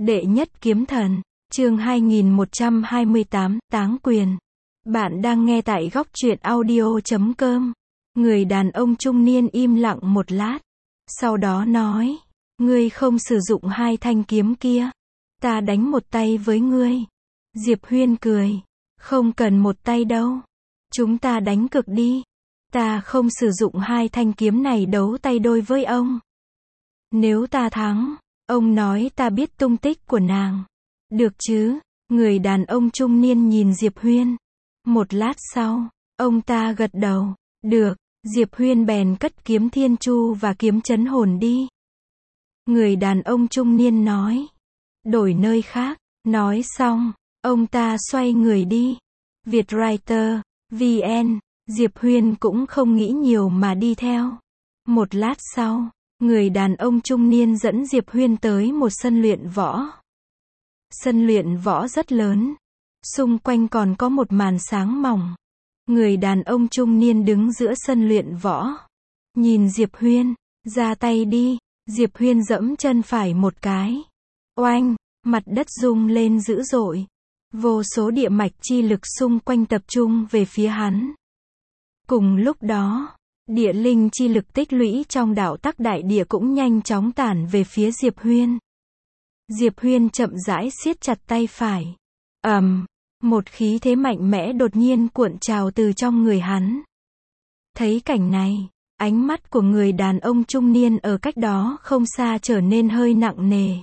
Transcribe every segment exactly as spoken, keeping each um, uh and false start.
Đệ nhất kiếm thần, chương hai nghìn một trăm hai mươi tám, táng quyền. Bạn đang nghe tại góc truyện audio chấm com. Người đàn ông trung niên im lặng một lát. Sau đó nói, ngươi không sử dụng hai thanh kiếm kia. Ta đánh một tay với ngươi. Diệp Huyên cười, không cần một tay đâu. Chúng ta đánh cực đi. Ta không sử dụng hai thanh kiếm này đấu tay đôi với ông. Nếu ta thắng, ông nói ta biết tung tích của nàng. Được chứ? Người đàn ông trung niên nhìn Diệp Huyên. Một lát sau, ông ta gật đầu. Được. Diệp Huyên bèn cất kiếm thiên chu và kiếm chấn hồn đi. Người đàn ông trung niên nói. Đổi nơi khác. Nói xong, ông ta xoay người đi. Vietwriter, vê en, Diệp Huyên cũng không nghĩ nhiều mà đi theo. Một lát sau, người đàn ông trung niên dẫn Diệp Huyên tới một sân luyện võ. Sân luyện võ rất lớn. Xung quanh còn có một màn sáng mỏng. Người đàn ông trung niên đứng giữa sân luyện võ. Nhìn Diệp Huyên, ra tay đi. Diệp Huyên giẫm chân phải một cái. Oanh, mặt đất rung lên dữ dội. Vô số địa mạch chi lực xung quanh tập trung về phía hắn. Cùng lúc đó, địa linh chi lực tích lũy trong đạo tắc đại địa cũng nhanh chóng tản về phía Diệp Huyên. Diệp Huyên chậm rãi siết chặt tay phải. Ầm, um, một khí thế mạnh mẽ đột nhiên cuộn trào từ trong người hắn. Thấy cảnh này, ánh mắt của người đàn ông trung niên ở cách đó không xa trở nên hơi nặng nề.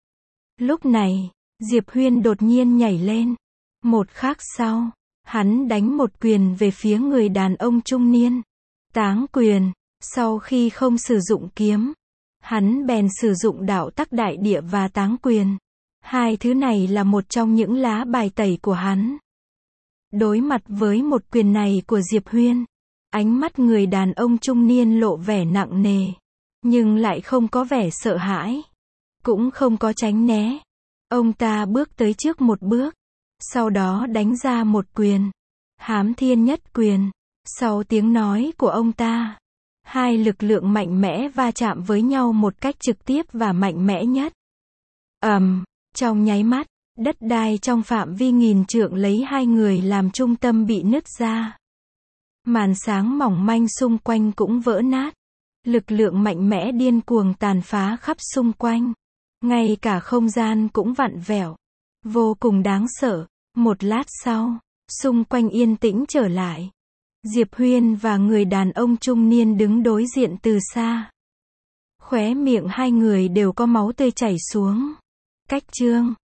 Lúc này, Diệp Huyên đột nhiên nhảy lên. Một khắc sau, hắn đánh một quyền về phía người đàn ông trung niên. Táng quyền. Sau khi không sử dụng kiếm, hắn bèn sử dụng đạo tắc đại địa và táng quyền. Hai thứ này là một trong những lá bài tẩy của hắn. Đối mặt với một quyền này của Diệp Huyên, ánh mắt người đàn ông trung niên lộ vẻ nặng nề, nhưng lại không có vẻ sợ hãi, cũng không có tránh né. Ông ta bước tới trước một bước, sau đó đánh ra một quyền. Hám thiên nhất quyền. Sau tiếng nói của ông ta, hai lực lượng mạnh mẽ va chạm với nhau một cách trực tiếp và mạnh mẽ nhất. Ầm, um, trong nháy mắt, đất đai trong phạm vi nghìn trượng lấy hai người làm trung tâm bị nứt ra. Màn sáng mỏng manh xung quanh cũng vỡ nát. Lực lượng mạnh mẽ điên cuồng tàn phá khắp xung quanh. Ngay cả không gian cũng vặn vẹo. Vô cùng đáng sợ. Một lát sau, xung quanh yên tĩnh trở lại. Diệp Huyên và người đàn ông trung niên đứng đối diện từ xa. Khóe miệng hai người đều có máu tươi chảy xuống. Cách chương